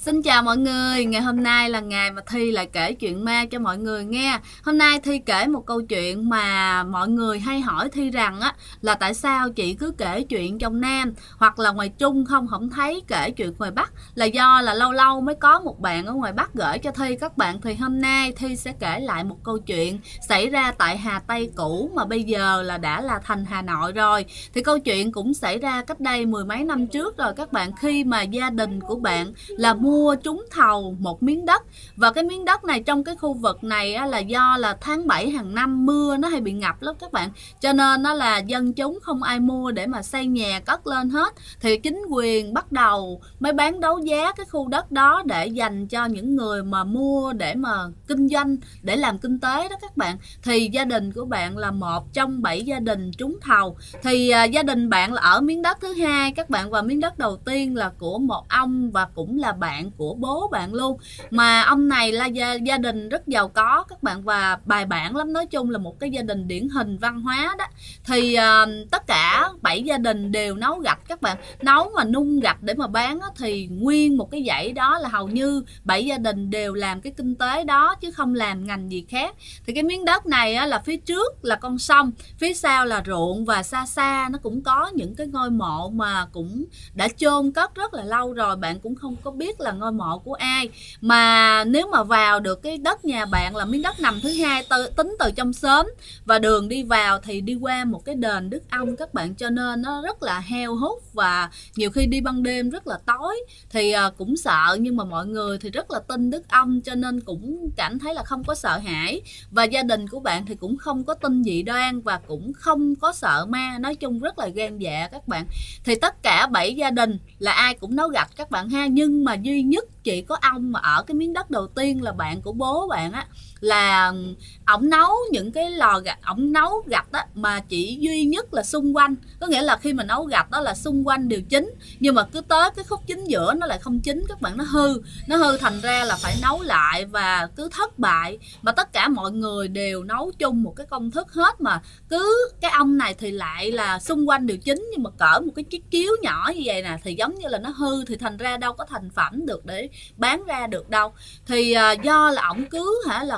Xin chào mọi người, ngày hôm nay là ngày mà Thi lại kể chuyện ma cho mọi người nghe. Hôm nay Thi kể một câu chuyện mà mọi người hay hỏi Thi rằng á là tại sao chị cứ kể chuyện trong Nam hoặc là ngoài Trung không thấy kể chuyện ngoài Bắc, là do là lâu lâu mới có một bạn ở ngoài Bắc gửi cho Thi các bạn. Thì hôm nay Thi sẽ kể lại một câu chuyện xảy ra tại Hà Tây cũ mà bây giờ là đã là thành Hà Nội rồi. Thì câu chuyện cũng xảy ra cách đây mười mấy năm trước rồi các bạn, khi mà gia đình của bạn là mua trúng thầu một miếng đất, và cái miếng đất này trong cái khu vực này á, là do là tháng 7 hàng năm mưa nó hay bị ngập lắm các bạn, cho nên nó là dân chúng không ai mua để mà xây nhà cất lên hết. Thì chính quyền bắt đầu mới bán đấu giá cái khu đất đó để dành cho những người mà mua để mà kinh doanh, để làm kinh tế đó các bạn. Thì gia đình của bạn là một trong 7 gia đình trúng thầu. Thì gia đình bạn là ở miếng đất thứ hai các bạn, và miếng đất đầu tiên là của một ông và cũng là bạn của bố bạn luôn. Mà ông này là gia đình rất giàu có các bạn, và bài bản lắm, nói chung là một cái gia đình điển hình văn hóa đó. Thì tất cả 7 gia đình đều nấu gạch các bạn, nấu mà nung gạch để mà bán á, thì nguyên một cái dãy đó là hầu như 7 gia đình đều làm cái kinh tế đó chứ không làm ngành gì khác. Thì cái miếng đất này á, là phía trước là con sông, phía sau là ruộng, và xa xa nó cũng có những cái ngôi mộ mà cũng đã chôn cất rất là lâu rồi, bạn cũng không có biết là ngôi mộ của ai. Mà nếu mà vào được cái đất nhà bạn là miếng đất nằm thứ hai tính từ trong xóm, và đường đi vào thì đi qua một cái đền Đức Ông các bạn, cho nên nó rất là heo hút, và nhiều khi đi ban đêm rất là tối thì cũng sợ, nhưng mà mọi người thì rất là tin Đức Ông cho nên cũng cảm thấy là không có sợ hãi. Và gia đình của bạn thì cũng không có tin dị đoan và cũng không có sợ ma, nói chung rất là gan dạ các bạn. Thì tất cả 7 gia đình là ai cũng nấu gạch các bạn ha, nhưng mà duy nhất chỉ có ông mà ở cái miếng đất đầu tiên là bạn của bố bạn á, là ổng nấu những cái lò gạch, ổng nấu gạch á mà chỉ duy nhất là xung quanh, có nghĩa là khi mà nấu gạch đó là xung quanh đều chín, nhưng mà cứ tới cái khúc chính giữa nó lại không chín các bạn, nó hư thành ra là phải nấu lại và cứ thất bại. Mà tất cả mọi người đều nấu chung một cái công thức hết, mà cứ cái ông này thì lại là xung quanh đều chín, nhưng mà cỡ một cái chiếc chiếu nhỏ như vậy nè thì giống như là nó hư, thì thành ra đâu có thành phẩm được để bán ra được đâu. Thì do là ổng cứ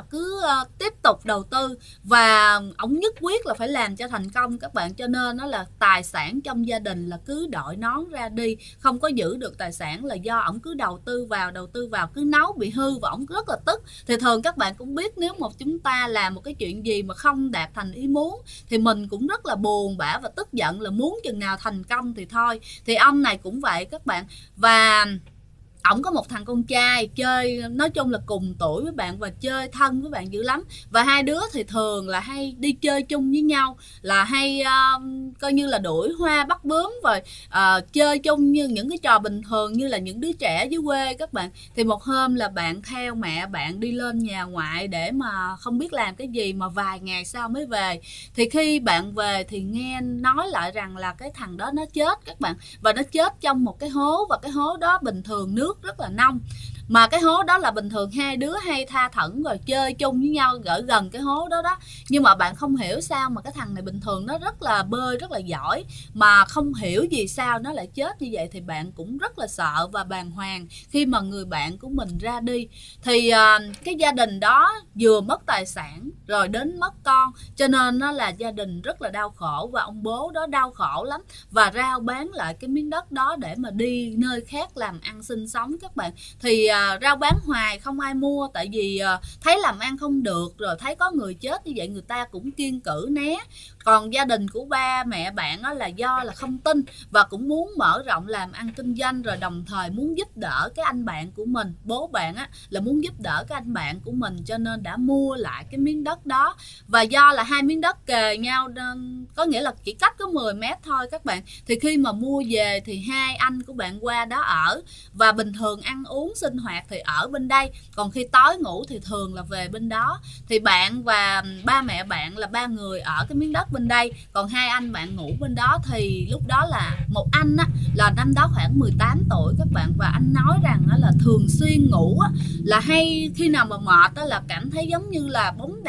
tiếp tục đầu tư, và ổng nhất quyết là phải làm cho thành công các bạn, cho nên nó là tài sản trong gia đình là cứ đội nón ra đi, không có giữ được tài sản, là do ổng cứ đầu tư vào cứ nấu bị hư và ổng rất là tức. Thì thường các bạn cũng biết, nếu một chúng ta làm một cái chuyện gì mà không đạt thành ý muốn thì mình cũng rất là buồn bã và tức giận, là muốn chừng nào thành công thì thôi. Thì ông này cũng vậy các bạn, và ổng có một thằng con trai chơi, nói chung là cùng tuổi với bạn và chơi thân với bạn dữ lắm. Và hai đứa thì thường là hay đi chơi chung với nhau, là hay coi như là đuổi hoa bắt bướm, rồi chơi chung như những cái trò bình thường như là những đứa trẻ dưới quê các bạn. Thì một hôm là bạn theo mẹ bạn đi lên nhà ngoại để mà không biết làm cái gì, mà vài ngày sau mới về. Thì khi bạn về thì nghe nói lại rằng là cái thằng đó nó chết các bạn, và nó chết trong một cái hố, và cái hố đó bình thường nước rất là nông, mà cái hố đó là bình thường hai đứa hay tha thẩn rồi chơi chung với nhau gỡ gần cái hố đó đó. Nhưng mà bạn không hiểu sao mà cái thằng này bình thường nó rất là bơi rất là giỏi, mà không hiểu gì sao nó lại chết như vậy. Thì bạn cũng rất là sợ và bàng hoàng khi mà người bạn của mình ra đi. Thì cái gia đình đó vừa mất tài sản rồi đến mất con, cho nên nó là gia đình rất là đau khổ, và ông bố đó đau khổ lắm, và rao bán lại cái miếng đất đó để mà đi nơi khác làm ăn sinh sống các bạn. Thì rao bán hoài không ai mua, tại vì thấy làm ăn không được, rồi thấy có người chết như vậy người ta cũng kiêng cữ né. Còn gia đình của ba mẹ bạn đó là do là không tin và cũng muốn mở rộng làm ăn kinh doanh, rồi đồng thời muốn giúp đỡ cái anh bạn của mình, bố bạn á là muốn giúp đỡ cái anh bạn của mình, cho nên đã mua lại cái miếng đất đó. Và do là hai miếng đất kề nhau, có nghĩa là chỉ cách có 10 mét thôi các bạn, thì khi mà mua về thì hai anh của bạn qua đó ở, và bình thường ăn uống sinh hoạt thì ở bên đây, còn khi tối ngủ thì thường là về bên đó. Thì bạn và ba mẹ bạn là ba người ở cái miếng đất bên đây, còn hai anh bạn ngủ bên đó. Thì lúc đó là một anh á, là năm đó khoảng 18 tuổi các bạn, và anh nói rằng á, là thường xuyên ngủ á, là hay khi nào mà mệt á, là cảm thấy giống như là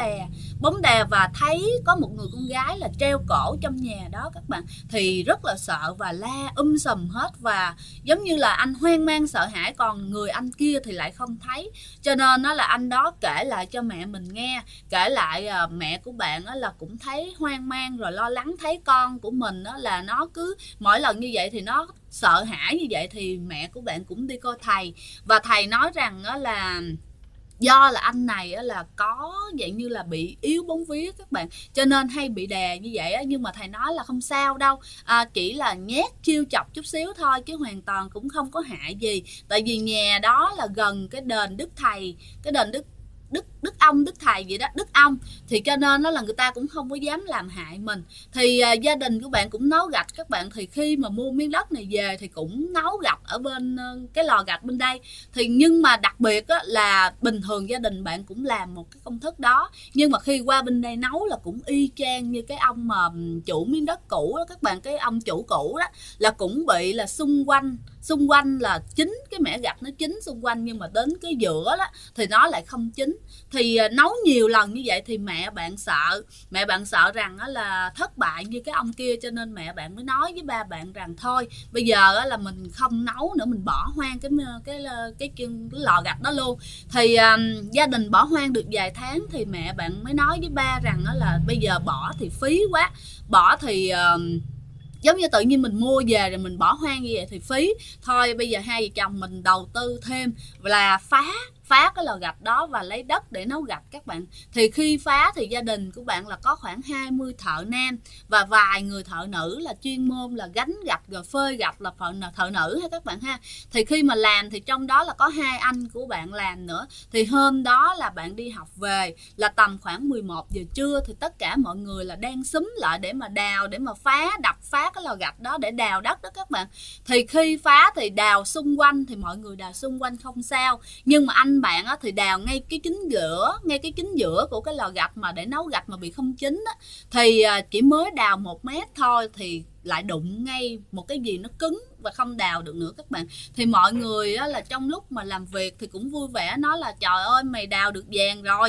bóng đè, và thấy có một người con gái là treo cổ trong nhà đó các bạn. Thì rất là sợ và la sùm hết, và giống như là anh hoang mang sợ hãi. Còn người anh kia kia thì lại không thấy. Cho nên nó là anh đó kể lại cho mẹ mình nghe, kể lại mẹ của bạn là cũng thấy hoang mang rồi lo lắng, thấy con của mình là nó cứ mỗi lần như vậy thì nó sợ hãi như vậy, thì mẹ của bạn cũng đi coi thầy, và thầy nói rằng là do là anh này là có dạng như là bị yếu bóng vía các bạn, cho nên hay bị đè như vậy. Nhưng mà thầy nói là không sao đâu, chỉ là nhát chiêu chọc chút xíu thôi chứ hoàn toàn cũng không có hại gì. Tại vì nhà đó là gần cái đền Đức Thầy, cái đền Đức ông, Đức Thầy gì đó, Đức ông, thì cho nên nó là người ta cũng không có dám làm hại mình. Thì gia đình của bạn cũng nấu gạch các bạn, thì khi mà mua miếng đất này về thì cũng nấu gạch ở bên cái lò gạch bên đây. Thì nhưng mà đặc biệt là bình thường gia đình bạn cũng làm một cái công thức đó, nhưng mà khi qua bên đây nấu là cũng y chang như cái ông mà chủ miếng đất cũ đó các bạn, cái ông chủ cũ đó là cũng bị là xung quanh là chín, cái mẻ gạch nó chín xung quanh, nhưng mà đến cái giữa đó thì nó lại không chín. Thì nấu nhiều lần như vậy thì mẹ bạn sợ rằng là thất bại như cái ông kia, cho nên mẹ bạn mới nói với ba bạn rằng thôi bây giờ là mình không nấu nữa, mình bỏ hoang cái lò gạch đó luôn. Thì gia đình bỏ hoang được vài tháng thì mẹ bạn mới nói với ba rằng là bây giờ bỏ thì phí quá, bỏ thì giống như tự nhiên mình mua về rồi mình bỏ hoang như vậy thì phí, thôi bây giờ hai vợ chồng mình đầu tư thêm là phá cái lò gạch đó và lấy đất để nấu gạch các bạn. Thì khi phá thì gia đình của bạn là có khoảng 20 thợ nam và vài người thợ nữ là chuyên môn là gánh gạch rồi phơi gạch là thợ nữ ha các bạn ha. Thì khi mà làm thì trong đó là có hai anh của bạn làm nữa. Thì hôm đó là bạn đi học về là tầm khoảng 11 giờ trưa, thì tất cả mọi người là đang xúm lại để mà đào, để mà đập phá cái lò gạch đó để đào đất đó các bạn. Thì khi phá thì đào xung quanh, thì mọi người đào xung quanh không sao, nhưng mà anh bạn thì đào ngay cái chính giữa của cái lò gạch mà để nấu gạch mà bị không chín á, thì chỉ mới đào 1 mét thôi thì lại đụng ngay một cái gì nó cứng và không đào được nữa các bạn. Thì mọi người là trong lúc mà làm việc thì cũng vui vẻ nói là trời ơi mày đào được vàng rồi,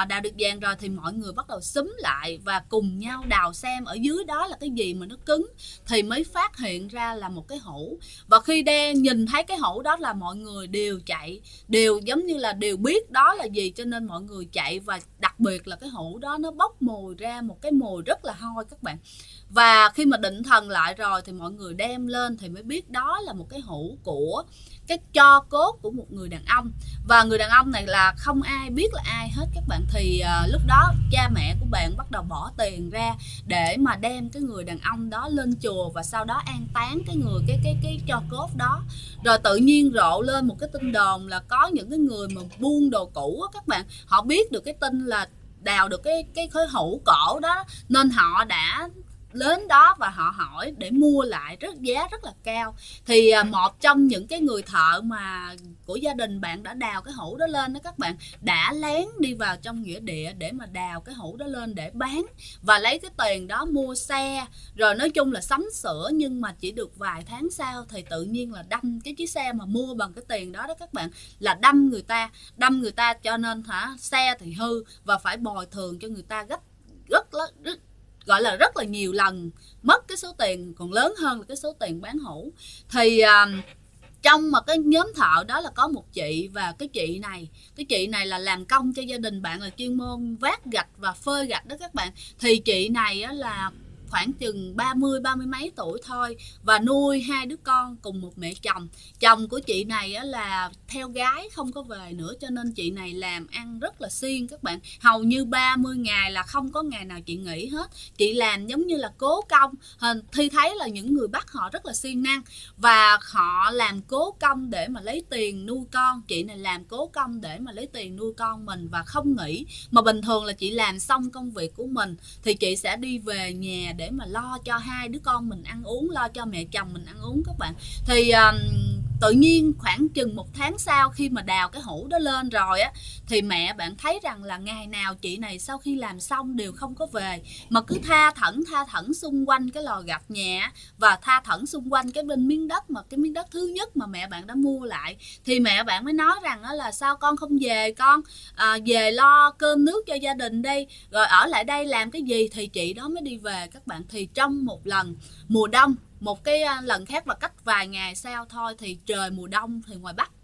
thì mọi người bắt đầu xúm lại và cùng nhau đào xem ở dưới đó là cái gì mà nó cứng, thì mới phát hiện ra là một cái hũ. Và khi nhìn thấy cái hũ đó là mọi người đều chạy, đều giống như là đều biết đó là gì, cho nên mọi người chạy. Và đặc biệt là cái hũ đó nó bốc mùi ra một cái mùi rất là hôi các bạn. Và khi mà định thần lại rồi thì mọi người đem lên thì mới biết đó là một cái hũ của cái tro cốt của một người đàn ông. Và người đàn ông này là không ai biết là ai hết các bạn. Thì lúc đó cha mẹ của bạn bắt đầu bỏ tiền ra để mà đem cái người đàn ông đó lên chùa và sau đó an táng cái tro cốt đó. Rồi tự nhiên rộ lên một cái tin đồn là có những cái người mà buôn đồ cũ các bạn, họ biết được cái tin là đào được cái hũ cổ đó, nên họ đã đến đó và họ hỏi để mua lại giá rất là cao. Thì một trong những cái người thợ mà của gia đình bạn đã đào cái hũ đó lên đó các bạn, đã lén đi vào trong nghĩa địa để mà đào cái hũ đó lên để bán và lấy cái tiền đó mua xe, rồi nói chung là sắm sửa. Nhưng mà chỉ được vài tháng sau thì tự nhiên là đâm cái chiếc xe mà mua bằng cái tiền đó các bạn, là đâm người ta cho nên xe thì hư và phải bồi thường cho người ta gọi là rất là nhiều lần, mất cái số tiền còn lớn hơn là cái số tiền bán hũ. Thì trong mà cái nhóm thợ đó là có một chị, và cái chị này là làm công cho gia đình bạn, là chuyên môn vác gạch và phơi gạch đó các bạn. Thì chị này là khoảng chừng 30 mấy tuổi thôi, và nuôi 2 đứa con cùng một mẹ chồng. Chồng của chị này là theo gái không có về nữa, cho nên chị này làm ăn rất là siêng các bạn. Hầu như 30 ngày là không có ngày nào chị nghỉ hết. Chị làm giống như là cố công. Thi thấy là những người Bắc họ rất là siêng năng và họ làm cố công để mà lấy tiền nuôi con. Chị này làm cố công để mà lấy tiền nuôi con mình và không nghỉ. Mà bình thường là chị làm xong công việc của mình thì chị sẽ đi về nhà để mà lo cho 2 đứa con mình ăn uống, lo cho mẹ chồng mình ăn uống các bạn. Thì tự nhiên khoảng chừng 1 tháng sau, khi mà đào cái hũ đó lên rồi thì mẹ bạn thấy rằng là ngày nào chị này sau khi làm xong đều không có về, mà cứ tha thẩn xung quanh cái lò gạch nhà, và tha thẩn xung quanh cái miếng đất cái miếng đất thứ nhất mà mẹ bạn đã mua lại. Thì mẹ bạn mới nói rằng là sao con không về, con về lo cơm nước cho gia đình đi, rồi ở lại đây làm cái gì. Thì chị đó mới đi về các bạn. Thì trong một lần mùa đông, một cái lần khác và cách vài ngày sau thôi, thì trời mùa đông thì ngoài Bắc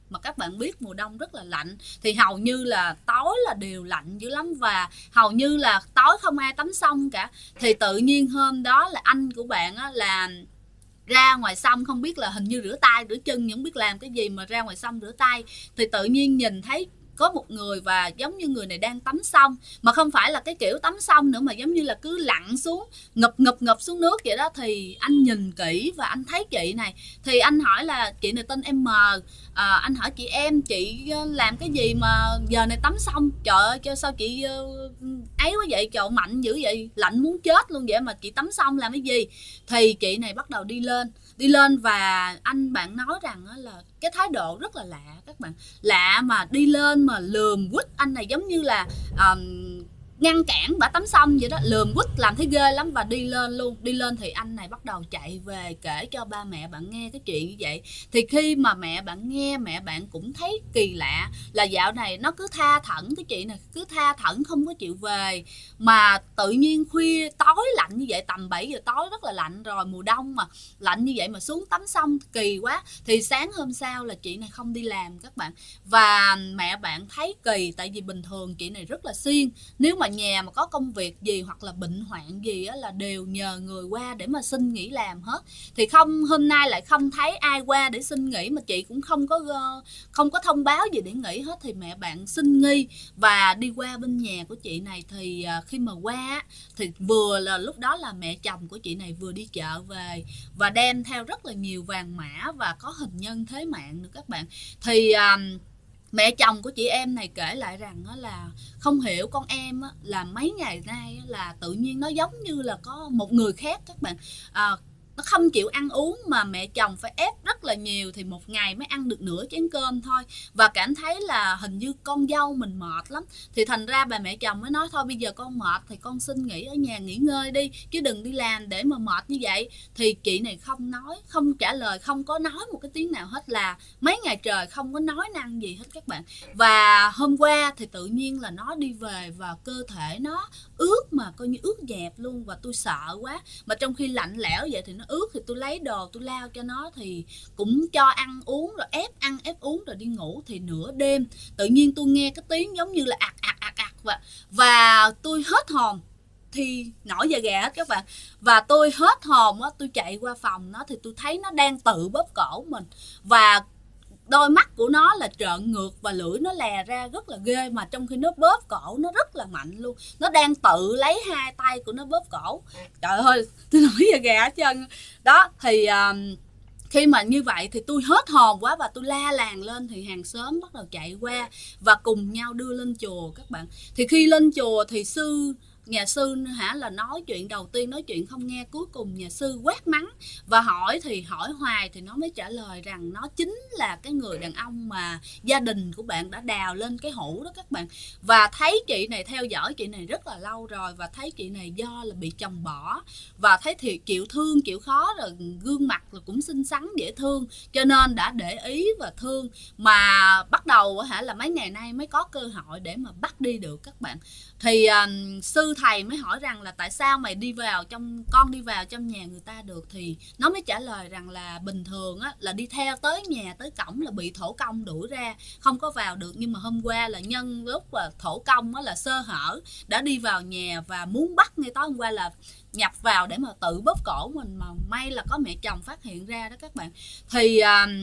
mà các bạn biết mùa đông rất là lạnh, thì hầu như là tối là đều lạnh dữ lắm, và hầu như là tối không ai tắm sông cả. Thì tự nhiên hôm đó là anh của bạn á, là ra ngoài sông, không biết là hình như rửa tay rửa chân, không biết làm cái gì mà ra ngoài sông rửa tay, thì tự nhiên nhìn thấy có một người, và giống như người này đang tắm sông, mà không phải là cái kiểu tắm sông nữa, mà giống như là cứ lặn xuống, ngập xuống nước vậy đó. Thì anh nhìn kỹ và anh thấy chị này, thì anh hỏi là chị này tên M. Anh hỏi chị em, chị làm cái gì mà giờ này tắm sông, trời ơi sao chị ấy quá vậy, trời mạnh dữ vậy, lạnh muốn chết luôn vậy mà chị tắm sông làm cái gì. Thì chị này bắt đầu đi lên, và anh bạn nói rằng là cái thái độ rất là lạ các bạn, lạ mà đi lên mà lườm quýt anh này, giống như là ngăn cản bả tắm xong vậy đó, lườm quýt làm thấy ghê lắm, và đi lên luôn. Đi lên thì anh này bắt đầu chạy về kể cho ba mẹ bạn nghe cái chuyện như vậy. Thì khi mà mẹ bạn nghe, mẹ bạn cũng thấy kỳ lạ, là dạo này nó cứ tha thẩn, cái chị này cứ tha thẩn không có chịu về, mà tự nhiên khuya tối lạnh như vậy, tầm 7 giờ tối rất là lạnh rồi, mùa đông mà lạnh như vậy mà xuống tắm xong kỳ quá. Thì sáng hôm sau là chị này không đi làm các bạn, và mẹ bạn thấy kỳ, tại vì bình thường chị này rất là siêng, nếu mà nhà mà có công việc gì hoặc là bệnh hoạn gì á, là đều nhờ người qua để mà xin nghỉ làm hết. Thì không, hôm nay lại không thấy ai qua để xin nghỉ, mà chị cũng không có thông báo gì để nghỉ hết. Thì mẹ bạn xin nghi và đi qua bên nhà của chị này. Thì khi mà qua thì vừa là lúc đó là mẹ chồng của chị này vừa đi chợ về, và đem theo rất là nhiều vàng mã và có hình nhân thế mạng nữa các bạn. Thì mẹ chồng của chị em này kể lại rằng là không hiểu con em là mấy ngày nay là tự nhiên nó giống như là có một người khác các bạn. Nó không chịu ăn uống, mà mẹ chồng phải ép rất là nhiều, thì một ngày mới ăn được nửa chén cơm thôi, và cảm thấy là hình như con dâu mình mệt lắm. Thì thành ra bà mẹ chồng mới nói thôi bây giờ con mệt thì con xin nghỉ ở nhà nghỉ ngơi đi, chứ đừng đi làm để mà mệt như vậy. Thì chị này không nói, không trả lời, không có nói một cái tiếng nào hết, là mấy ngày trời không có nói năng gì hết các bạn. Và hôm qua thì tự nhiên là nó đi về và cơ thể nó ướt, mà coi như ướt nhẹp luôn, và tôi sợ quá. Mà trong khi lạnh lẽo vậy thì nó ướt, thì tôi lấy đồ tôi lao cho nó, thì cũng cho ăn uống rồi ép ăn ép uống rồi đi ngủ. Thì nửa đêm tự nhiên tôi nghe cái tiếng giống như là ạc và tôi hết hồn, thì nổi da gà hết các bạn. Và tôi hết hồn á, tôi chạy qua phòng nó thì tôi thấy nó đang tự bóp cổ mình, và đôi mắt của nó là trợn ngược và lưỡi nó lè ra rất là ghê, mà trong khi nó bóp cổ nó rất là mạnh luôn, nó đang tự lấy hai tay của nó bóp cổ. Trời ơi tôi nổi da gà hết trơn đó. Thì khi mà như vậy thì tôi hết hồn quá và tôi la làng lên, thì hàng xóm bắt đầu chạy qua và cùng nhau đưa lên chùa các bạn. Thì khi lên chùa thì nhà sư là nói chuyện đầu tiên, nói chuyện không nghe, cuối cùng nhà sư quát mắng và hỏi, thì hỏi hoài thì nó mới trả lời rằng nó chính là cái người đàn ông mà gia đình của bạn đã đào lên cái hũ đó các bạn. Và thấy chị này, theo dõi chị này rất là lâu rồi, và thấy chị này do là bị chồng bỏ, và thấy thì chịu thương chịu khó, rồi gương mặt là cũng xinh xắn dễ thương, cho nên đã để ý và thương. Mà bắt đầu là mấy ngày nay mới có cơ hội để mà bắt đi được các bạn. Thì sư thầy mới hỏi rằng là tại sao con đi vào trong nhà người ta được. Thì nó mới trả lời rằng là bình thường á, là đi theo tới nhà tới cổng là bị thổ công đuổi ra, không có vào được. Nhưng mà hôm qua là nhân lúc là thổ công á, là sơ hở đã đi vào nhà và muốn bắt, ngay tối hôm qua là nhập vào để mà tự bóp cổ mình, mà may là có mẹ chồng phát hiện ra đó các bạn. Thì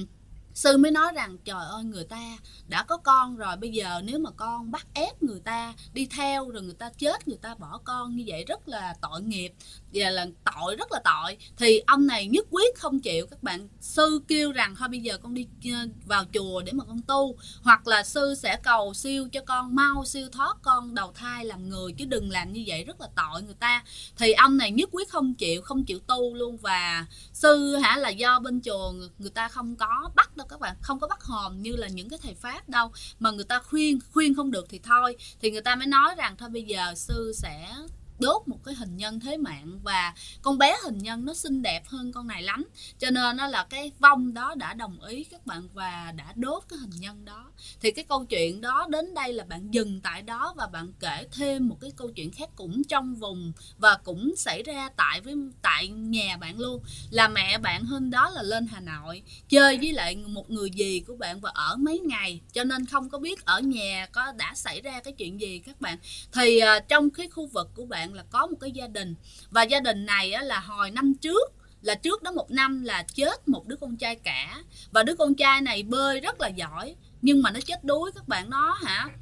sư mới nói rằng trời ơi, người ta đã có con rồi, bây giờ nếu mà con bắt ép người ta đi theo rồi người ta chết, người ta bỏ con như vậy rất là tội nghiệp, và là tội, rất là tội. Thì ông này nhất quyết không chịu các bạn. Sư kêu rằng thôi bây giờ con đi vào chùa để mà con tu, hoặc là sư sẽ cầu siêu cho con mau siêu thoát, con đầu thai làm người, chứ đừng làm như vậy rất là tội người ta. Thì ông này nhất quyết không chịu tu luôn. Và sư là do bên chùa người ta không có bắt đâu các bạn, không có bắt hồn như là những cái thầy pháp đâu, mà người ta khuyên không được thì thôi. Thì người ta mới nói rằng thôi bây giờ sư sẽ đốt một cái hình nhân thế mạng, và con bé hình nhân nó xinh đẹp hơn con này lắm, cho nên nó là cái vong đó đã đồng ý các bạn và đã đốt cái hình nhân đó. Thì cái câu chuyện đó đến đây là bạn dừng tại đó, và bạn kể thêm một cái câu chuyện khác cũng trong vùng và cũng xảy ra tại nhà bạn luôn. Là mẹ bạn hôm đó là lên Hà Nội chơi với lại một người dì của bạn và ở mấy ngày, cho nên không có biết ở nhà đã xảy ra cái chuyện gì các bạn. Thì trong cái khu vực của bạn là có một cái gia đình, và gia đình này là hồi năm trước, là trước đó 1 năm là chết một đứa con trai cả, và đứa con trai này bơi rất là giỏi nhưng mà nó chết đuối các bạn. Nó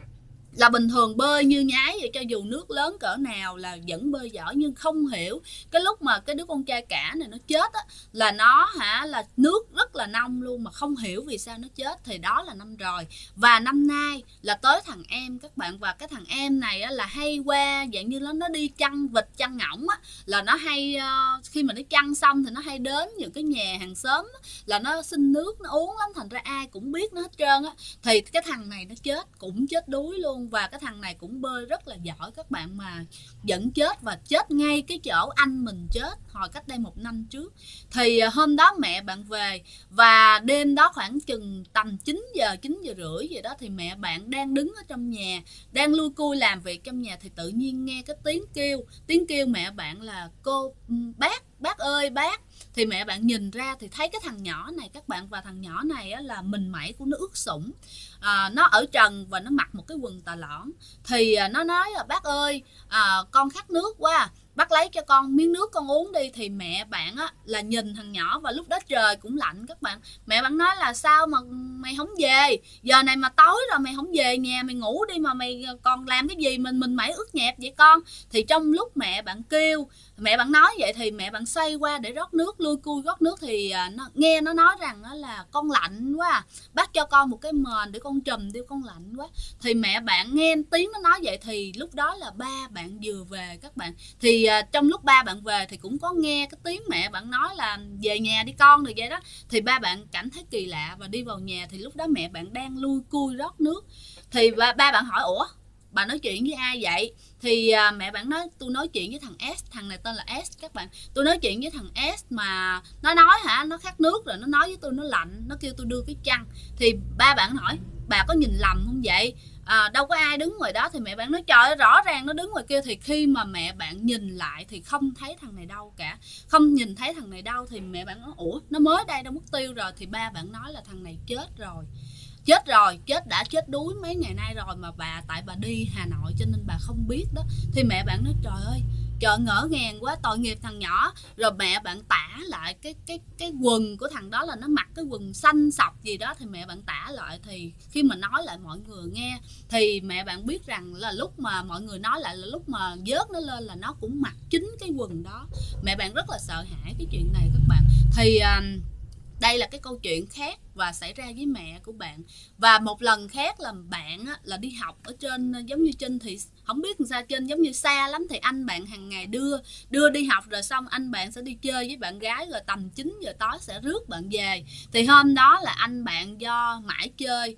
là bình thường bơi như nhái vậy, cho dù nước lớn cỡ nào là vẫn bơi giỏi, nhưng không hiểu cái lúc mà cái đứa con trai cả này nó chết là nó là nước rất là nông luôn, mà không hiểu vì sao nó chết. Thì đó là năm rồi, và năm nay là tới thằng em các bạn, và cái thằng em này là hay qua dạng như nó đi chăn vịt chăn ngỗng là nó hay khi mà nó chăn xong thì nó hay đến những cái nhà hàng xóm là nó xin nước nó uống lắm, thành ra ai cũng biết nó hết trơn Thì cái thằng này nó chết, cũng chết đuối luôn, và cái thằng này cũng bơi rất là giỏi các bạn, mà vẫn chết, và chết ngay cái chỗ anh mình chết hồi cách đây 1 năm trước. Thì hôm đó mẹ bạn về, và đêm đó khoảng chừng tầm 9 giờ rưỡi gì đó, thì mẹ bạn đang đứng ở trong nhà, đang lui cui làm việc trong nhà, thì tự nhiên nghe cái tiếng kêu mẹ bạn là cô bác ơi bác. Thì mẹ bạn nhìn ra thì thấy cái thằng nhỏ này các bạn, và thằng nhỏ này là mình mẩy của nó ướt sũng, nó ở trần và nó mặc một cái quần tà lõn. Thì nó nói là bác ơi, con khát nước quá, bác lấy cho con miếng nước con uống đi. Thì mẹ bạn là nhìn thằng nhỏ, và lúc đó trời cũng lạnh các bạn. Mẹ bạn nói là sao mà mày không về, giờ này mà tối rồi mày không về nhà mày ngủ đi, mà mày còn làm cái gì mình mẩy ướt nhẹp vậy con. Thì trong lúc mẹ bạn kêu, mẹ bạn nói vậy, thì mẹ bạn xoay qua để rót nước, lui cui rót nước, thì nghe nó nói rằng là con lạnh quá, bác cho con một cái mền để con trùm đi, con lạnh quá. Thì mẹ bạn nghe tiếng nó nói vậy, thì lúc đó là ba bạn vừa về các bạn. Thì trong lúc ba bạn về thì cũng có nghe cái tiếng mẹ bạn nói là về nhà đi con rồi vậy đó. Thì ba bạn cảm thấy kỳ lạ và đi vào nhà, thì lúc đó mẹ bạn đang lui cui rót nước. Thì ba bạn hỏi ủa bà nói chuyện với ai vậy? Thì mẹ bạn nói tôi nói chuyện với thằng S, thằng này tên là S các bạn. Tôi nói chuyện với thằng S mà nó nói nó khát nước, rồi nó nói với tôi nó lạnh, nó kêu tôi đưa cái chăn. Thì ba bạn hỏi bà có nhìn lầm không vậy? Đâu có ai đứng ngoài đó. Thì mẹ bạn nói trời ơi, rõ ràng nó đứng ngoài kia. Thì khi mà mẹ bạn nhìn lại thì không thấy thằng này đâu cả, không nhìn thấy thằng này đâu. Thì mẹ bạn nói ủa nó mới đây đâu mất tiêu rồi. Thì ba bạn nói là thằng này chết rồi, đã chết đuối mấy ngày nay rồi, mà tại bà đi Hà Nội cho nên bà không biết đó. Thì mẹ bạn nói trời ơi, trời ngỡ ngàng quá, tội nghiệp thằng nhỏ. Rồi mẹ bạn tả lại cái quần của thằng đó là nó mặc cái quần xanh sọc gì đó. Thì mẹ bạn tả lại, thì khi mà nói lại mọi người nghe, thì mẹ bạn biết rằng là lúc mà mọi người nói lại là lúc mà vớt nó lên là nó cũng mặc chính cái quần đó. Mẹ bạn rất là sợ hãi cái chuyện này các bạn. Thì đây là cái câu chuyện khác và xảy ra với mẹ của bạn. Và một lần khác là bạn là đi học ở trên, giống như trên thì không biết làm sao, trên giống như xa lắm, thì anh bạn hàng ngày đưa đi học, rồi xong anh bạn sẽ đi chơi với bạn gái, rồi tầm 9 giờ tối sẽ rước bạn về. Thì hôm đó là anh bạn do mãi chơi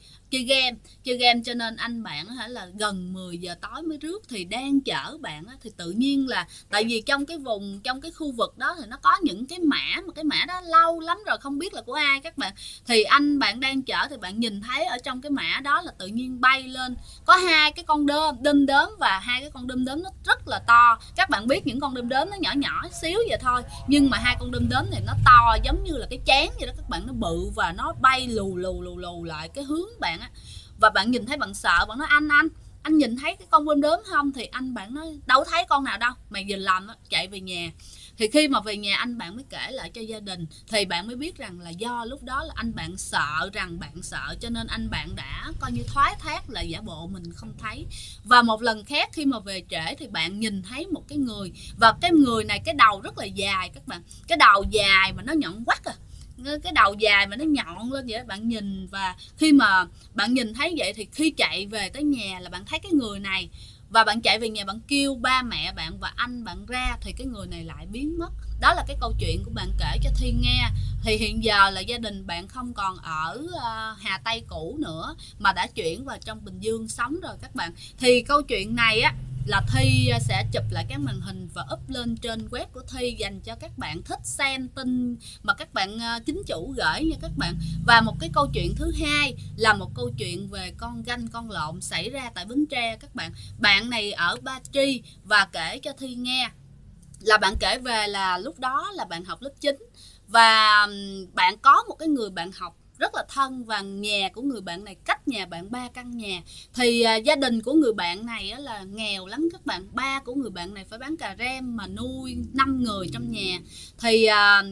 game cho nên anh bạn là gần 10 giờ tối mới rước. Thì đang chở bạn thì tự nhiên là tại vì trong cái khu vực đó thì nó có những cái mã, mà cái mã đó lâu lắm rồi không biết là của ai các bạn. Thì anh bạn đang chở, thì bạn nhìn thấy ở trong cái mã đó là tự nhiên bay lên có 2 cái con đom đóm, và 2 cái con đom đóm nó rất là to. Các bạn biết những con đom đóm nó nhỏ nhỏ xíu vậy thôi, nhưng mà 2 con đom đóm này nó to giống như là cái chén vậy đó các bạn, nó bự và nó bay lù lại cái hướng bạn á. Và bạn nhìn thấy bạn sợ, bạn nói anh nhìn thấy cái con đom đóm không? Thì anh bạn nói đâu thấy con nào đâu, mày nhìn lầm đó, chạy về nhà. Thì khi mà về nhà anh bạn mới kể lại cho gia đình, thì bạn mới biết rằng là do lúc đó là anh bạn sợ cho nên anh bạn đã coi như thoái thác là giả bộ mình không thấy. Và một lần khác khi mà về trễ thì bạn nhìn thấy một cái người, và cái người này cái đầu rất là dài các bạn, cái đầu dài mà nó nhọn quắt cái đầu dài mà nó nhọn lên vậy đó, bạn nhìn. Và khi mà bạn nhìn thấy vậy thì khi chạy về tới nhà là bạn thấy cái người này, và bạn chạy về nhà bạn kêu ba mẹ bạn và anh bạn ra, thì cái người này lại biến mất. Đó là cái câu chuyện của bạn kể cho Thi nghe. Thì hiện giờ là gia đình bạn không còn ở Hà Tây cũ nữa, mà đã chuyển vào trong Bình Dương sống rồi các bạn. Thì câu chuyện này á là Thi sẽ chụp lại cái màn hình và up lên trên web của Thi dành cho các bạn thích xem tin mà các bạn chính chủ gửi nha các bạn. Và một cái câu chuyện thứ hai là một câu chuyện về con ganh con lộn xảy ra tại Bến Tre các bạn. Bạn này ở Ba Tri và kể cho Thi nghe, là bạn kể về là lúc đó là bạn học lớp 9 và bạn có một cái người bạn học rất là thân, và nhà của người bạn này cách nhà bạn 3 căn nhà. Thì gia đình của người bạn này là nghèo lắm các bạn. Ba của người bạn này phải bán cà rem mà nuôi 5 người trong nhà. Thì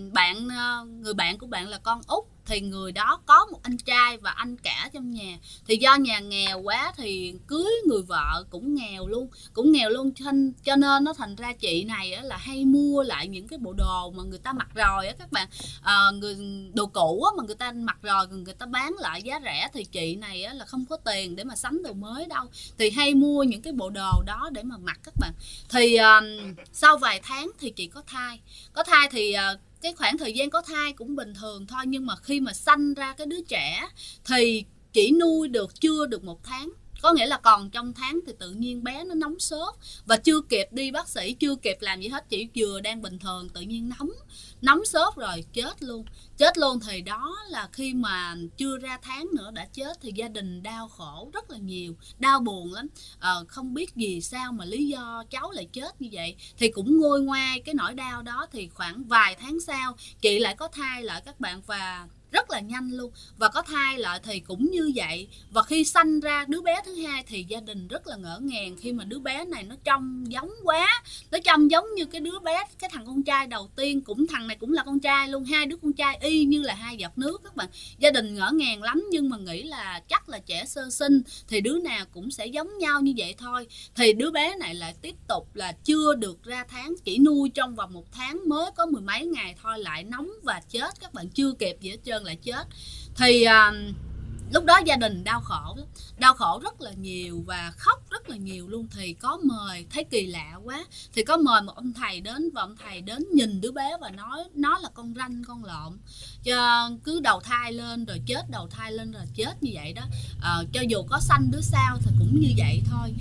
người bạn của bạn là con út, thì người đó có một anh trai và anh cả trong nhà. Thì do nhà nghèo quá thì cưới người vợ cũng nghèo luôn, cho nên nó thành ra chị này là hay mua lại những cái bộ đồ mà người ta mặc rồi á các bạn, đồ cũ mà người ta mặc rồi người ta bán lại giá rẻ, thì chị này là không có tiền để mà sắm đồ mới đâu, thì hay mua những cái bộ đồ đó để mà mặc các bạn. Thì sau vài tháng thì chị có thai thì cái khoảng thời gian có thai cũng bình thường thôi, nhưng mà khi mà sanh ra cái đứa trẻ thì chỉ nuôi chưa được 1 tháng, có nghĩa là còn trong tháng thì tự nhiên bé nó nóng sốt và chưa kịp đi bác sĩ, chưa kịp làm gì hết, chỉ vừa đang bình thường tự nhiên nóng sốt rồi chết luôn. Thì đó là khi mà chưa ra tháng nữa đã chết, thì gia đình đau khổ rất là nhiều, đau buồn lắm, không biết vì sao mà lý do cháu lại chết như vậy. Thì cũng nguôi ngoai cái nỗi đau đó, thì khoảng vài tháng sau chị lại có thai lại các bạn, và rất là nhanh luôn. Và có thai lại thì cũng như vậy. Và khi sanh ra đứa bé thứ hai thì gia đình rất là ngỡ ngàng, khi mà đứa bé này nó trông giống quá, nó trông giống như cái đứa bé, cái thằng con trai đầu tiên, thằng này cũng là con trai luôn, hai đứa con trai y như là hai giọt nước các bạn. Gia đình ngỡ ngàng lắm, nhưng mà nghĩ là chắc là trẻ sơ sinh thì đứa nào cũng sẽ giống nhau như vậy thôi. Thì đứa bé này lại tiếp tục là chưa được ra tháng, chỉ nuôi trong vòng 1 tháng, mới có 10 mấy ngày thôi lại nóng và chết các bạn, chưa kịp gì hết trơn lại chết. Thì lúc đó gia đình đau khổ rất là nhiều và khóc rất là nhiều luôn. Thì có mời, thấy kỳ lạ quá, thì có mời một ông thầy đến, và ông thầy đến nhìn đứa bé và nói nó là con ranh con lộn, cứ đầu thai lên rồi chết, đầu thai lên rồi chết như vậy đó. Cho dù có sanh đứa sau thì cũng như vậy thôi.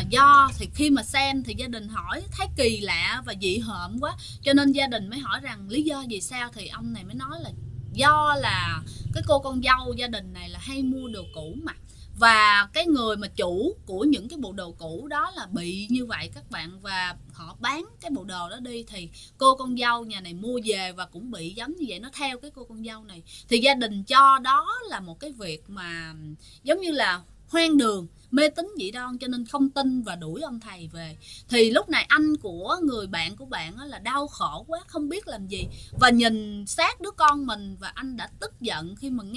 Thì khi mà xem thì gia đình hỏi thấy kỳ lạ và dị hợm quá, cho nên gia đình mới hỏi rằng lý do vì sao, thì ông này mới nói là do là cái cô con dâu gia đình này là hay mua đồ cũ mặc, và cái người mà chủ của những cái bộ đồ cũ đó là bị như vậy các bạn, và họ bán cái bộ đồ đó đi, thì cô con dâu nhà này mua về và cũng bị giống như vậy, nó theo cái cô con dâu này. Thì gia đình cho đó là một cái việc mà giống như là hoang đường, mê tín dị đoan, cho nên không tin và đuổi ông thầy về. Thì lúc này anh của người bạn của bạn là đau khổ quá, không biết làm gì, và nhìn xác đứa con mình, và anh đã tức giận khi mà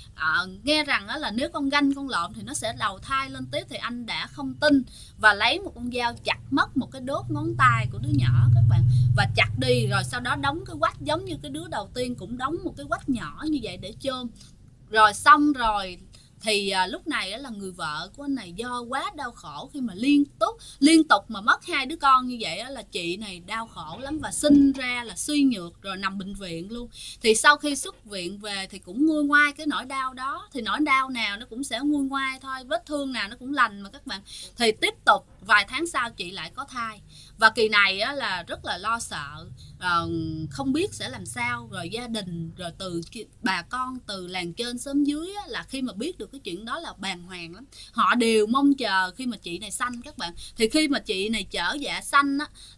nghe rằng là nếu con ganh con lộn thì nó sẽ đầu thai lên tiếp, thì anh đã không tin và lấy một con dao chặt mất một cái đốt ngón tay của đứa nhỏ các bạn, và chặt đi, rồi sau đó đóng cái quách giống như cái đứa đầu tiên, cũng đóng một cái quách nhỏ như vậy để chôn. Rồi xong rồi thì lúc này là người vợ của anh này do quá đau khổ khi mà liên tục mà mất 2 đứa con như vậy, là chị này đau khổ lắm và sinh ra là suy nhược rồi nằm bệnh viện luôn. Thì sau khi xuất viện về thì cũng nguôi ngoai cái nỗi đau đó, thì nỗi đau nào nó cũng sẽ nguôi ngoai thôi, vết thương nào nó cũng lành mà các bạn. Thì tiếp tục vài tháng sau chị lại có thai, và kỳ này là rất là lo sợ, không biết sẽ làm sao. Rồi gia đình, rồi từ bà con từ làng trên xóm dưới là khi mà biết được cái chuyện đó là bàng hoàng lắm, họ đều mong chờ khi mà chị này sanh các bạn. Thì khi mà chị này chở dạ sanh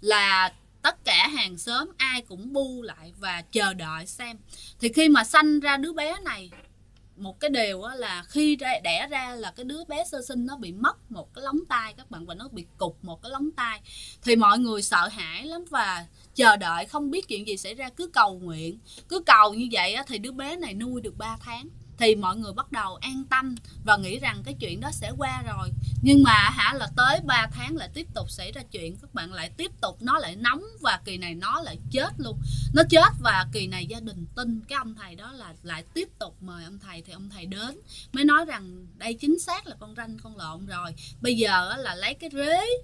là tất cả hàng xóm ai cũng bu lại và chờ đợi xem. Thì khi mà sanh ra đứa bé này, một cái điều là khi đẻ ra là cái đứa bé sơ sinh nó bị mất một cái lóng tay các bạn, và nó bị cụt một cái lóng tay. Thì mọi người sợ hãi lắm và chờ đợi không biết chuyện gì xảy ra, cứ cầu nguyện, cứ cầu như vậy thì đứa bé này nuôi được 3 tháng. Thì mọi người bắt đầu an tâm và nghĩ rằng cái chuyện đó sẽ qua rồi. Nhưng mà là tới 3 tháng lại tiếp tục xảy ra chuyện các bạn, lại tiếp tục nó lại nóng, và kỳ này nó lại chết luôn. Nó chết và kỳ này gia đình tin cái ông thầy đó là lại tiếp tục mời ông thầy. Thì ông thầy đến mới nói rằng đây chính xác là con ranh con lộn rồi, bây giờ là lấy cái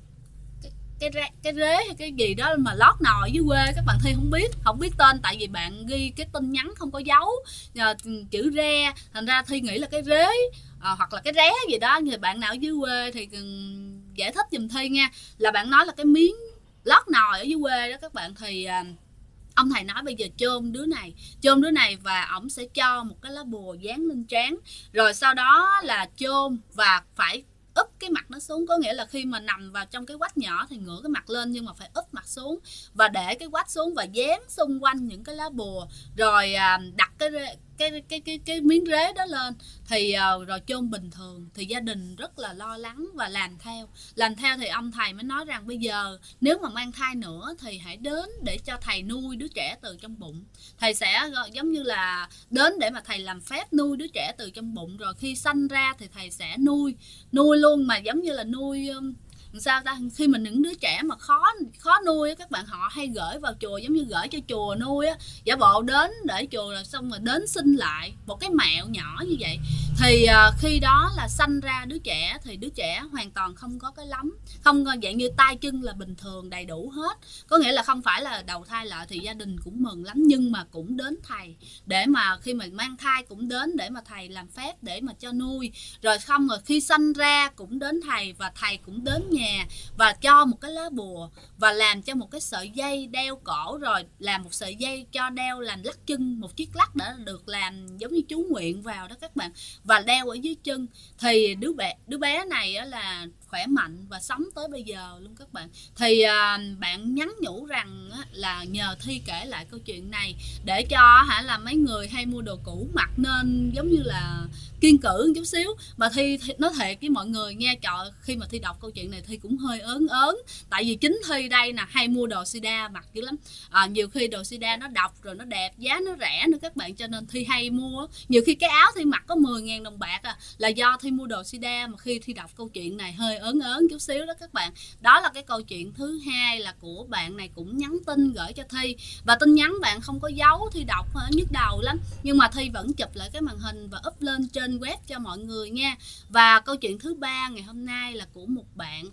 rế hay cái gì đó mà lót nồi dưới quê, các bạn Thi không biết tên, tại vì bạn ghi cái tin nhắn không có dấu chữ re, thành ra Thi nghĩ là cái rế hoặc là cái ré gì đó. Thì bạn nào ở dưới quê thì giải thích giùm Thi nha, là bạn nói là cái miếng lót nồi ở dưới quê đó các bạn, thì ông thầy nói bây giờ chôn đứa này và ổng sẽ cho một cái lá bùa dán lên trán, rồi sau đó là chôn và phải úp cái mặt nó xuống, có nghĩa là khi mà nằm vào trong cái quách nhỏ thì ngửa cái mặt lên, nhưng mà phải úp mặt xuống và để cái quách xuống và dán xung quanh những cái lá bùa, rồi đặt cái miếng rế đó lên, thì rồi chôn bình thường. Thì gia đình rất là lo lắng và làm theo thì ông thầy mới nói rằng bây giờ nếu mà mang thai nữa thì hãy đến để cho thầy nuôi đứa trẻ từ trong bụng. Thầy sẽ giống như là đến để mà thầy làm phép nuôi đứa trẻ từ trong bụng, rồi khi sanh ra thì thầy sẽ nuôi luôn, mà giống như là nuôi sao ta, khi mình những đứa trẻ mà khó nuôi các bạn, họ hay gửi vào chùa, giống như gửi cho chùa nuôi á, giả bộ đến để chùa rồi xong rồi đến sinh lại một cái mẹo nhỏ như vậy. Thì khi đó là sanh ra đứa trẻ thì đứa trẻ hoàn toàn không có cái lắm, không dạng như tay chân là bình thường đầy đủ hết, có nghĩa là không phải là đầu thai lại. Thì gia đình cũng mừng lắm, nhưng mà cũng đến thầy để mà khi mình mang thai cũng đến để mà thầy làm phép để mà cho nuôi, rồi không rồi khi sanh ra cũng đến thầy, và thầy cũng đến nhà và cho một cái lá bùa và làm cho một cái sợi dây đeo cổ, rồi làm một sợi dây cho đeo làm lắc chân, một chiếc lắc đã được làm giống như chú nguyện vào đó các bạn, và đeo ở dưới chân. Thì đứa bé này là khỏe mạnh và sống tới bây giờ luôn các bạn. Thì bạn nhắn nhủ rằng là nhờ Thi kể lại câu chuyện này để cho là mấy người hay mua đồ cũ mặc nên giống như là kiên cử chút xíu. Mà Thi nói thiệt với mọi người nghe, trời, khi mà Thi đọc câu chuyện này Thi cũng hơi ớn, tại vì chính Thi đây nè hay mua đồ sida mặc dữ lắm. Nhiều khi đồ sida nó độc rồi nó đẹp, giá nó rẻ nữa các bạn, cho nên Thi hay mua. Nhiều khi cái áo Thi mặc có 10.000 đồng bạc là do Thi mua đồ sida, mà khi Thi đọc câu chuyện này hơi ớn chút xíu đó các bạn. Đó là cái câu chuyện thứ hai là của bạn này cũng nhắn tin gửi cho Thi, và tin nhắn bạn không có dấu, Thi đọc nhức đầu lắm, nhưng mà Thi vẫn chụp lại cái màn hình và up lên trên web cho mọi người nha. Và câu chuyện thứ ba ngày hôm nay là của một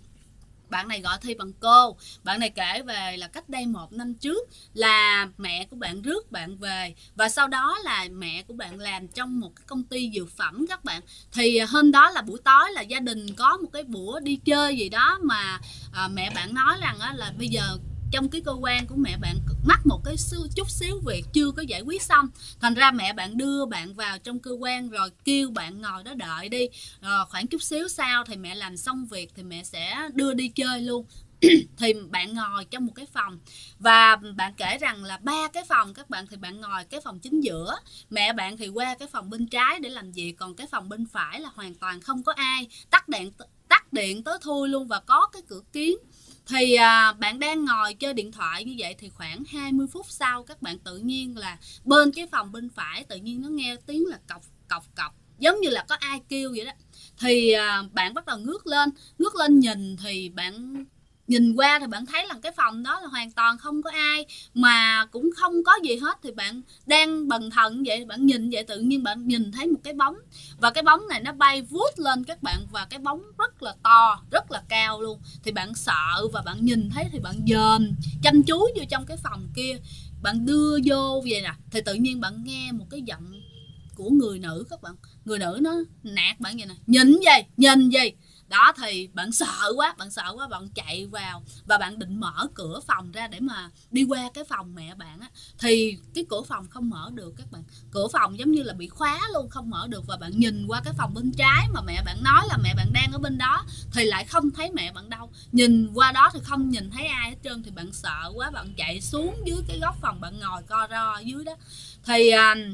bạn này gọi Thi bằng cô. Bạn này kể về là cách đây 1 năm trước là mẹ của bạn rước bạn về, và sau đó là mẹ của bạn làm trong một cái công ty dược phẩm các bạn. Thì hôm đó là buổi tối là gia đình có một cái bữa đi chơi gì đó, mà mẹ bạn nói rằng là bây giờ trong cái cơ quan của mẹ bạn mắc một cái chút xíu việc chưa có giải quyết xong, thành ra mẹ bạn đưa bạn vào trong cơ quan rồi kêu bạn ngồi đó đợi đi, rồi khoảng chút xíu sau thì mẹ làm xong việc thì mẹ sẽ đưa đi chơi luôn. Thì bạn ngồi trong một cái phòng, và bạn kể rằng là 3 cái phòng các bạn, thì bạn ngồi cái phòng chính giữa, mẹ bạn thì qua cái phòng bên trái để làm việc, còn cái phòng bên phải là hoàn toàn không có ai, tắt điện tối thui luôn và có cái cửa kính. Thì bạn đang ngồi chơi điện thoại như vậy, thì khoảng 20 phút sau các bạn tự nhiên là bên cái phòng bên phải tự nhiên nó nghe tiếng là cọc cọc cọc, giống như là có ai kêu vậy đó. Thì bạn bắt đầu ngước lên nhìn, thì bạn nhìn qua thì bạn thấy là cái phòng đó là hoàn toàn không có ai, mà cũng không có gì hết. Thì bạn đang bần thần vậy, bạn nhìn vậy tự nhiên bạn nhìn thấy một cái bóng, và cái bóng này nó bay vút lên các bạn, và cái bóng rất là to, rất là cao luôn. Thì bạn sợ và bạn nhìn thấy thì bạn dòm chăm chú vô trong cái phòng kia, bạn đưa vô vậy nè, thì tự nhiên bạn nghe một cái giọng của người nữ các bạn. Người nữ nó nạt bạn vậy nè, nhìn gì đó. Thì bạn sợ quá, bạn chạy vào và bạn định mở cửa phòng ra để mà đi qua cái phòng mẹ bạn thì cái cửa phòng không mở được các bạn, cửa phòng giống như là bị khóa luôn, không mở được. Và bạn nhìn qua cái phòng bên trái mà mẹ bạn nói là mẹ bạn đang ở bên đó, thì lại không thấy mẹ bạn đâu, nhìn qua đó thì không nhìn thấy ai hết trơn. Thì bạn sợ quá, bạn chạy xuống dưới cái góc phòng, bạn ngồi co ro ở dưới đó. Thì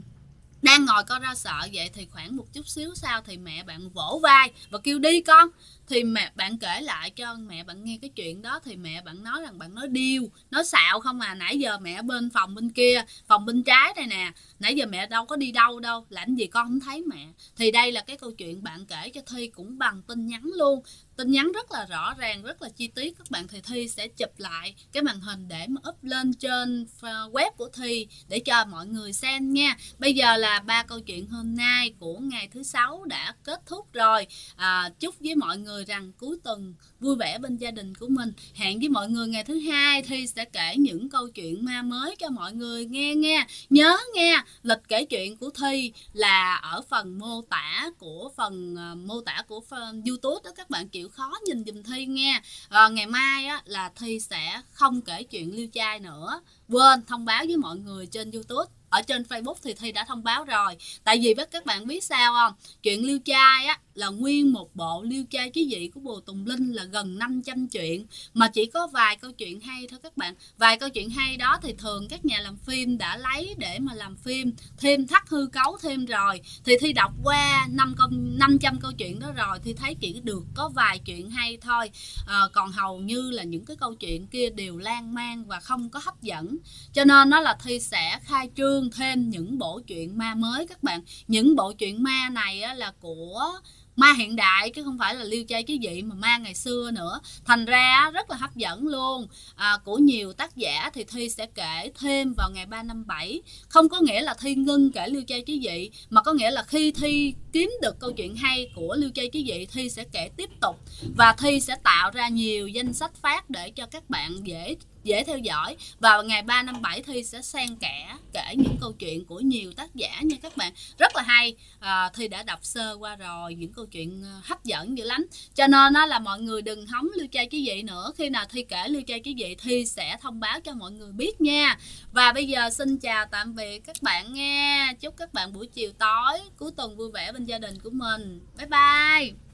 đang ngồi co ro sợ vậy, thì khoảng một chút xíu sau thì mẹ bạn vỗ vai và kêu đi con. Thì mẹ bạn kể lại cho mẹ bạn nghe cái chuyện đó, thì mẹ bạn nói rằng bạn nói điêu, nói xạo không nãy giờ mẹ ở bên phòng bên kia, phòng bên trái đây nè, nãy giờ mẹ đâu có đi đâu, làm gì con không thấy mẹ. Thì đây là cái câu chuyện bạn kể cho Thi cũng bằng tin nhắn luôn, tin nhắn rất là rõ ràng, rất là chi tiết các bạn. Thì Thi sẽ chụp lại cái màn hình để mà up lên trên web của Thi để cho mọi người xem nha. Bây giờ là 3 câu chuyện hôm nay của ngày thứ Sáu đã kết thúc rồi. Chúc với mọi người người rằng cuối tuần vui vẻ bên gia đình của mình. Hẹn với mọi người ngày thứ hai, Thi sẽ kể những câu chuyện ma mới cho mọi người nghe nha. Nhớ nghe, lịch kể chuyện của Thi là ở phần mô tả của phần YouTube đó, các bạn chịu khó nhìn giùm Thi nha. Ngày mai á, là Thi sẽ không kể chuyện liêu trai nữa. Quên thông báo với mọi người trên YouTube. Ở trên Facebook thì Thi đã thông báo rồi. Tại vì các bạn biết sao không? Chuyện liêu trai á là nguyên một bộ liêu trai chí dị của Bùa Tùng Linh là gần 500 chuyện, mà chỉ có vài câu chuyện hay thôi các bạn. Vài câu chuyện hay đó thì thường các nhà làm phim đã lấy để mà làm phim, thêm thắt hư cấu thêm rồi. Thì Thi đọc qua 500 câu chuyện đó rồi, thì thấy chỉ được có vài chuyện hay thôi. Còn hầu như là những cái câu chuyện kia đều lan man và không có hấp dẫn. Cho nên nó là Thi sẽ khai trương thêm những bộ truyện ma mới các bạn. Những bộ truyện ma này á, là của ma hiện đại chứ không phải là liêu trai chí dị mà ma ngày xưa nữa, thành ra rất là hấp dẫn luôn. Của nhiều tác giả thì Thi sẽ kể thêm vào ngày 3, 5, 7. Không có nghĩa là Thi ngưng kể liêu trai chí dị, mà có nghĩa là khi Thi kiếm được câu chuyện hay của liêu trai chí dị, Thi sẽ kể tiếp tục, và Thi sẽ tạo ra nhiều danh sách phát để cho các bạn dễ theo dõi. Vào ngày 3, 5, 7 Thi sẽ xen kẽ kể những câu chuyện của nhiều tác giả nha các bạn, rất là hay. Thi đã đọc sơ qua rồi, những câu chuyện hấp dẫn dữ lắm. Cho nên là mọi người đừng hóng liêu trai chí dị nữa. Khi nào Thi kể liêu trai chí dị, Thi sẽ thông báo cho mọi người biết nha. Và bây giờ xin chào tạm biệt các bạn nha. Chúc các bạn buổi chiều tối cuối tuần vui vẻ bên gia đình của mình. Bye bye.